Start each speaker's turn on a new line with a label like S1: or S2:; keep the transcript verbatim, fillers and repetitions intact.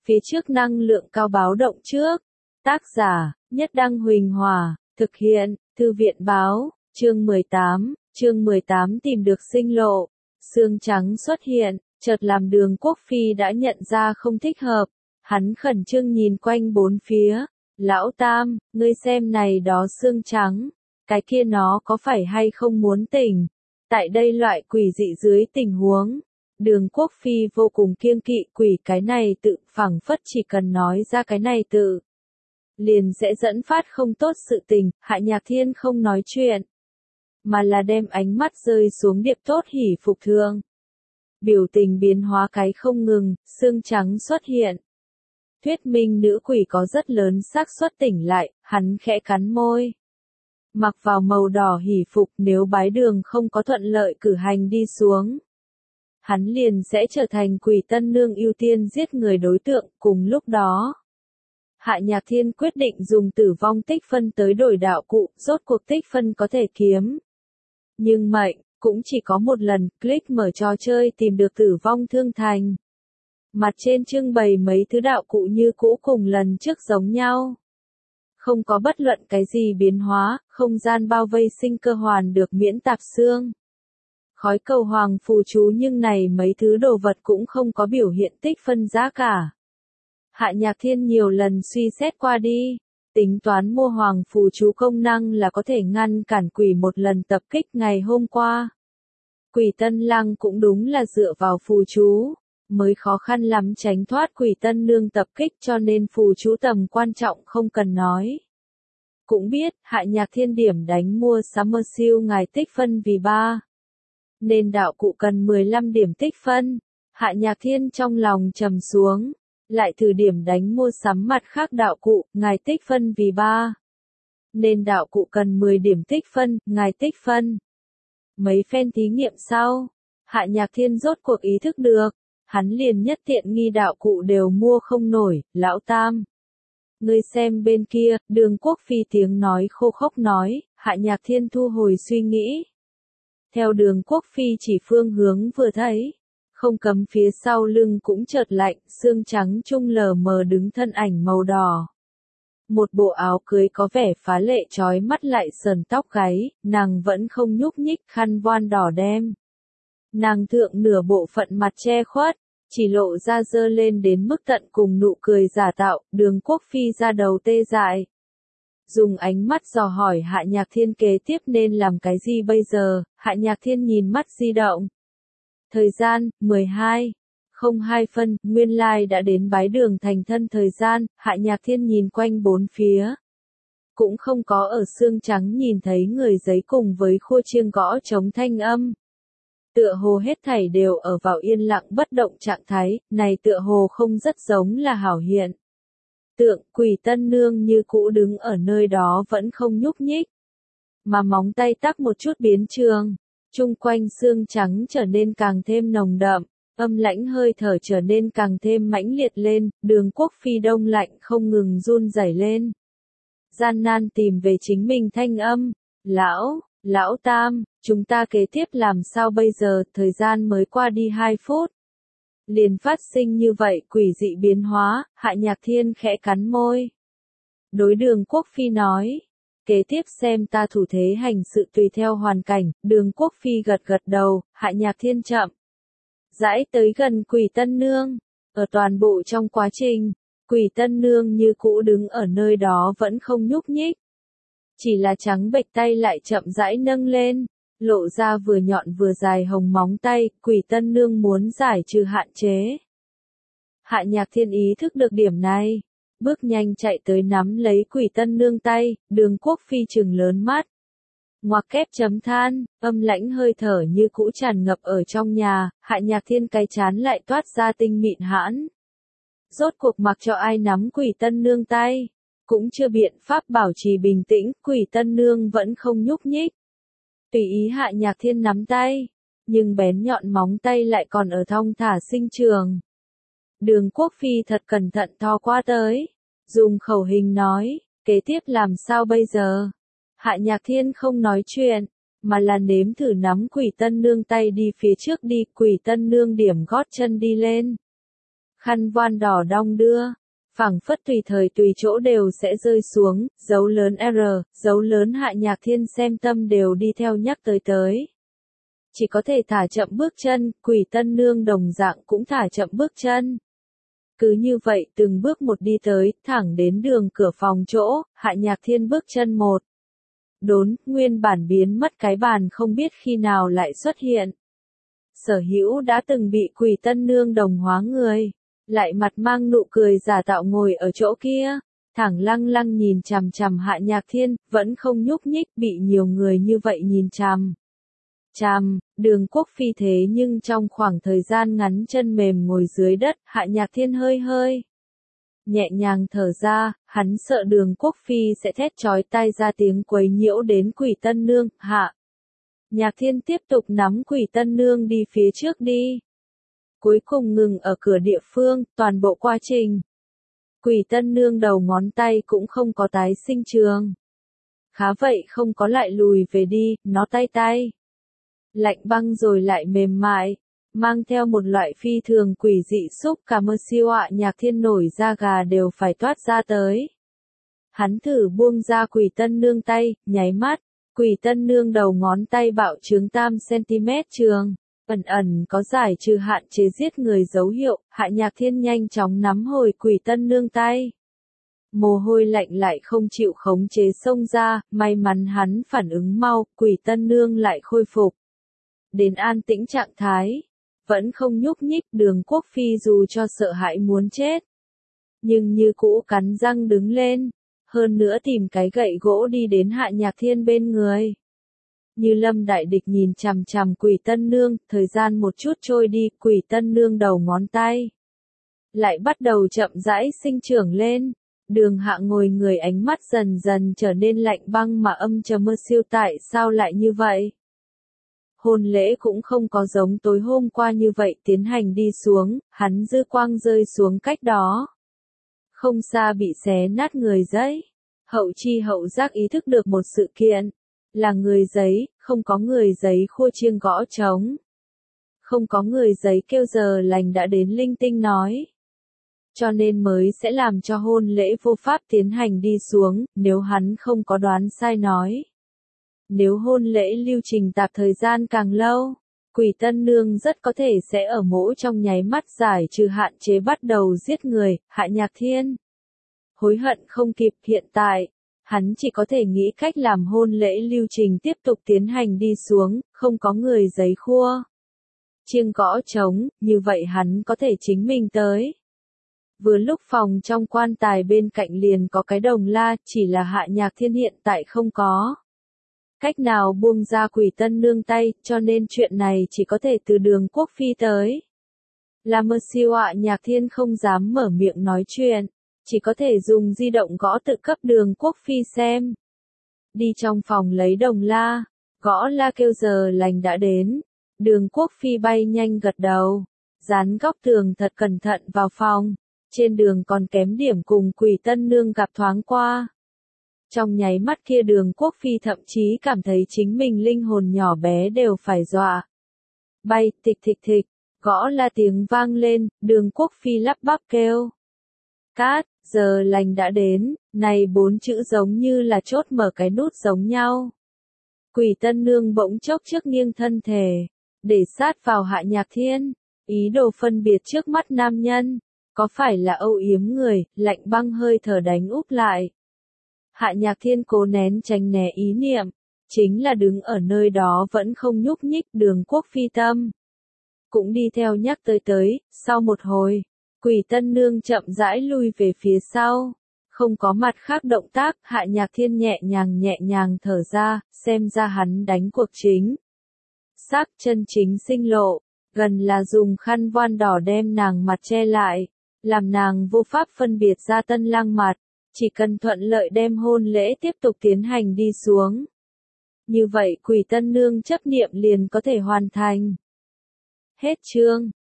S1: phía trước năng lượng cao báo động trước. Tác giả, Nhất Đăng Huỳnh Hòa, thực hiện, Thư viện báo, chương mười tám, chương mười tám tìm được sinh lộ. Xương trắng xuất hiện, chợt làm Đường Quốc Phi đã nhận ra không thích hợp. Hắn khẩn trương nhìn quanh bốn phía. Lão Tam, ngươi xem này đó xương trắng. Cái kia nó có phải hay không muốn tỉnh? Tại đây loại quỷ dị dưới tình huống. Đường Quốc Phi vô cùng kiêng kỵ quỷ cái này tự, phảng phất chỉ cần nói ra cái này tự. Liền sẽ dẫn phát không tốt sự tình. Hạ Nhạc Thiên không nói chuyện. Mà là đem ánh mắt rơi xuống điệp tốt hỉ phục thương. Biểu tình biến hóa cái không ngừng, xương trắng xuất hiện. Thuyết minh nữ quỷ có rất lớn xác suất tỉnh lại, hắn khẽ cắn môi. Mặc vào màu đỏ hỉ phục, nếu bái đường không có thuận lợi cử hành đi xuống. Hắn liền sẽ trở thành quỷ tân nương ưu tiên giết người đối tượng, cùng lúc đó. Hạ Nhạc Thiên quyết định dùng tử vong tích phân tới đổi đạo cụ, rốt cuộc tích phân có thể kiếm. Nhưng mệnh, cũng chỉ có một lần, click mở trò chơi tìm được tử vong thương thành. Mặt trên trưng bày mấy thứ đạo cụ như cũ cùng lần trước giống nhau. Không có bất luận cái gì biến hóa, không gian bao vây sinh cơ hoàn được miễn tạp xương. Khói cầu hoàng phù chú nhưng này mấy thứ đồ vật cũng không có biểu hiện tích phân giá cả. Hạ Nhạc Thiên nhiều lần suy xét qua đi. Tính toán mua hoàng phù chú công năng là có thể ngăn cản quỷ một lần tập kích ngày hôm qua. Quỷ Tân Lăng cũng đúng là dựa vào phù chú, mới khó khăn lắm tránh thoát quỷ Tân Nương tập kích cho nên phù chú tầm quan trọng không cần nói. Cũng biết, Hạ Nhạc Thiên điểm đánh mua Summer Seal ngài tích phân vì ba. Nên đạo cụ cần mười lăm điểm tích phân. Hạ Nhạc Thiên trong lòng trầm xuống. Lại thử điểm đánh mua sắm mặt khác đạo cụ, ngài tích phân vì ba. Nên đạo cụ cần mười điểm tích phân, ngài tích phân. Mấy phen thí nghiệm sau, Hạ Nhạc Thiên rốt cuộc ý thức được, hắn liền nhất tiện nghi đạo cụ đều mua không nổi, lão Tam. Ngươi xem bên kia, Đường Quốc Phi tiếng nói khô khốc nói, Hạ Nhạc Thiên thu hồi suy nghĩ. Theo Đường Quốc Phi chỉ phương hướng vừa thấy. Không cấm phía sau lưng cũng chợt lạnh, xương trắng trung lờ mờ đứng thân ảnh màu đỏ. Một bộ áo cưới có vẻ phá lệ trói mắt lại sờn tóc gáy, nàng vẫn không nhúc nhích khăn voan đỏ đem. Nàng thượng nửa bộ phận mặt che khuất, chỉ lộ ra dơ lên đến mức tận cùng nụ cười giả tạo, Đường Quốc Phi ra đầu tê dại. Dùng ánh mắt dò hỏi Hạ Nhạc Thiên kế tiếp nên làm cái gì bây giờ, Hạ Nhạc Thiên nhìn mắt di động. Thời gian, mười hai, không hai phân, nguyên lai đã đến bái đường thành thân thời gian, Hạ Nhạc Thiên nhìn quanh bốn phía. Cũng không có ở xương trắng nhìn thấy người giấy cùng với khua chiêng gõ trống thanh âm. Tựa hồ hết thảy đều ở vào yên lặng bất động trạng thái, này tựa hồ không rất giống là hảo hiện. Tượng, quỷ Tân Nương như cũ đứng ở nơi đó vẫn không nhúc nhích. Mà móng tay tắc một chút biến trường. Trung quanh xương trắng trở nên càng thêm nồng đậm, âm lãnh hơi thở trở nên càng thêm mãnh liệt lên, Đường Quốc Phi đông lạnh không ngừng run rẩy lên. Gian nan tìm về chính mình thanh âm, lão, lão Tam, chúng ta kế tiếp làm sao bây giờ, thời gian mới qua đi hai phút. Liền phát sinh như vậy quỷ dị biến hóa, Hạ Nhạc Thiên khẽ cắn môi. Đối Đường Quốc Phi nói. Kế tiếp xem ta thủ thế hành sự tùy theo hoàn cảnh, Đường Quốc Phi gật gật đầu, Hạ Nhạc Thiên chậm. Rãi tới gần quỷ Tân Nương. Ở toàn bộ trong quá trình, quỷ Tân Nương như cũ đứng ở nơi đó vẫn không nhúc nhích. Chỉ là trắng bệch tay lại chậm rãi nâng lên, lộ ra vừa nhọn vừa dài hồng móng tay, quỷ Tân Nương muốn giải trừ hạn chế. Hạ Nhạc Thiên ý thức được điểm này. Bước nhanh chạy tới nắm lấy quỷ Tân Nương tay, Đường Quốc Phi trừng lớn mắt. Ngoặc kép chấm than, âm lãnh hơi thở như cũ tràn ngập ở trong nhà, Hạ Nhạc Thiên cái chán lại toát ra tinh mịn hãn. Rốt cuộc mặc cho ai nắm quỷ Tân Nương tay, cũng chưa biện pháp bảo trì bình tĩnh, quỷ Tân Nương vẫn không nhúc nhích. Tùy ý Hạ Nhạc Thiên nắm tay, nhưng bén nhọn móng tay lại còn ở thong thả sinh trường. Đường Quốc Phi thật cẩn thận thò qua tới, dùng khẩu hình nói, kế tiếp làm sao bây giờ? Hạ Nhạc Thiên không nói chuyện, mà là nếm thử nắm quỷ Tân Nương tay đi phía trước đi, quỷ Tân Nương điểm gót chân đi lên. khăn voan đỏ đong đưa, phảng phất tùy thời tùy chỗ đều sẽ rơi xuống, dấu lớn R, dấu lớn Hạ Nhạc Thiên xem tâm đều đi theo nhắc tới tới. Chỉ có thể thả chậm bước chân, Quỷ Tân Nương đồng dạng cũng thả chậm bước chân. Cứ như vậy từng bước một đi tới, thẳng đến đường cửa phòng chỗ, Hạ Nhạc Thiên bước chân một. Đốn, nguyên bản biến mất cái bàn không biết khi nào lại xuất hiện. Sở Hữu đã từng bị Quỷ Tân Nương đồng hóa người, lại mặt mang nụ cười giả tạo ngồi ở chỗ kia, thẳng lăng lăng nhìn chằm chằm Hạ Nhạc Thiên, vẫn không nhúc nhích, bị nhiều người như vậy nhìn chằm. Chằm, Đường Quốc Phi thế nhưng trong khoảng thời gian ngắn chân mềm ngồi dưới đất, Hạ Nhạc Thiên hơi hơi nhẹ nhàng thở ra, hắn sợ Đường Quốc Phi sẽ thét chói tai ra tiếng quấy nhiễu đến Quỷ Tân Nương. Hạ Nhạc Thiên tiếp tục nắm Quỷ Tân Nương đi phía trước đi. Cuối cùng ngừng ở cửa địa phương, toàn bộ quá trình. Quỷ Tân Nương đầu ngón tay cũng không có tái sinh trường. Khá vậy không có lại lùi về đi, nó tay tay. Lạnh băng rồi lại mềm mại, mang theo một loại phi thường quỷ dị xúc cả mơ siêu Hạ Nhạc Thiên nổi da gà đều phải toát ra tới. Hắn thử buông ra Quỷ Tân Nương tay, nháy mắt, Quỷ Tân Nương đầu ngón tay bạo trướng tam xăng-ti-mét trường, ẩn ẩn có giải trừ hạn chế giết người dấu hiệu, Hạ Nhạc Thiên nhanh chóng nắm hồi Quỷ Tân Nương tay. Mồ hôi lạnh lại không chịu khống chế xông ra, may mắn hắn phản ứng mau, Quỷ Tân Nương lại khôi phục đến an tĩnh trạng thái, vẫn không nhúc nhích. Đường Quốc Phi dù cho sợ hãi muốn chết, nhưng như cũ cắn răng đứng lên, hơn nữa tìm cái gậy gỗ đi đến Hạ Nhạc Thiên bên người. Như lâm đại địch nhìn chằm chằm Quỷ Tân Nương, thời gian một chút trôi đi, Quỷ Tân Nương đầu ngón tay lại bắt đầu chậm rãi sinh trưởng lên. Đường Hạ ngồi người ánh mắt dần dần trở nên lạnh băng mà âm trầm mơ siêu tại sao lại như vậy? Hôn lễ cũng không có giống tối hôm qua như vậy tiến hành đi xuống, hắn dư quang rơi xuống cách đó. Không xa bị xé nát người giấy. Hậu chi hậu giác ý thức được một sự kiện. Là người giấy, không có người giấy khua chiêng gõ trống. Không có người giấy kêu giờ lành đã đến linh tinh nói. Cho nên mới sẽ làm cho hôn lễ vô pháp tiến hành đi xuống, nếu hắn không có đoán sai nói. Nếu hôn lễ lưu trình tạp thời gian càng lâu, Quỷ Tân Nương rất có thể sẽ ở mỗi trong nháy mắt giải trừ hạn chế bắt đầu giết người. Hạ Nhạc Thiên hối hận không kịp, hiện tại, hắn chỉ có thể nghĩ cách làm hôn lễ lưu trình tiếp tục tiến hành đi xuống, không có người giấy khua chiêng gõ trống, như vậy hắn có thể chính mình tới. Vừa lúc phòng trong quan tài bên cạnh liền có cái đồng la, chỉ là Hạ Nhạc Thiên hiện tại không có cách nào buông ra Quỷ Tân Nương tay, cho nên chuyện này chỉ có thể từ Đường Quốc Phi tới. Là mơ siêu Hạ Nhạc Thiên không dám mở miệng nói chuyện, chỉ có thể dùng di động gõ tự cấp Đường Quốc Phi xem. Đi trong phòng lấy đồng la, gõ la kêu giờ lành đã đến. Đường Quốc Phi bay nhanh gật đầu, dán góc tường thật cẩn thận vào phòng. Trên đường còn kém điểm cùng Quỷ Tân Nương gặp thoáng qua. Trong nháy mắt kia Đường Quốc Phi thậm chí cảm thấy chính mình linh hồn nhỏ bé đều phải dọa. Bay, thịch thịch thịch, gõ la tiếng vang lên, Đường Quốc Phi lắp bắp kêu. Cát, giờ lành đã đến, này bốn chữ giống như là chốt mở cái nút giống nhau. Quỷ Tân Nương bỗng chốc trước nghiêng thân thể, để sát vào Hạ Nhạc Thiên, ý đồ phân biệt trước mắt nam nhân. Có phải là âu yếm người, lạnh băng hơi thở đánh úp lại. Hạ Nhạc Thiên cố nén tránh né ý niệm, chính là đứng ở nơi đó vẫn không nhúc nhích. Đường Quốc Phi tâm cũng đi theo nhắc tới tới, sau một hồi, Quỷ Tân Nương chậm rãi lui về phía sau, không có mặt khác động tác. Hạ Nhạc Thiên nhẹ nhàng nhẹ nhàng thở ra, xem ra hắn đánh cuộc chính xác chân chính sinh lộ, gần là dùng khăn voan đỏ đem nàng mặt che lại. Làm nàng vô pháp phân biệt ra Tân Lang mặt, chỉ cần thuận lợi đem hôn lễ tiếp tục tiến hành đi xuống. Như vậy Quỷ Tân Nương chấp niệm liền có thể hoàn thành. Hết chương.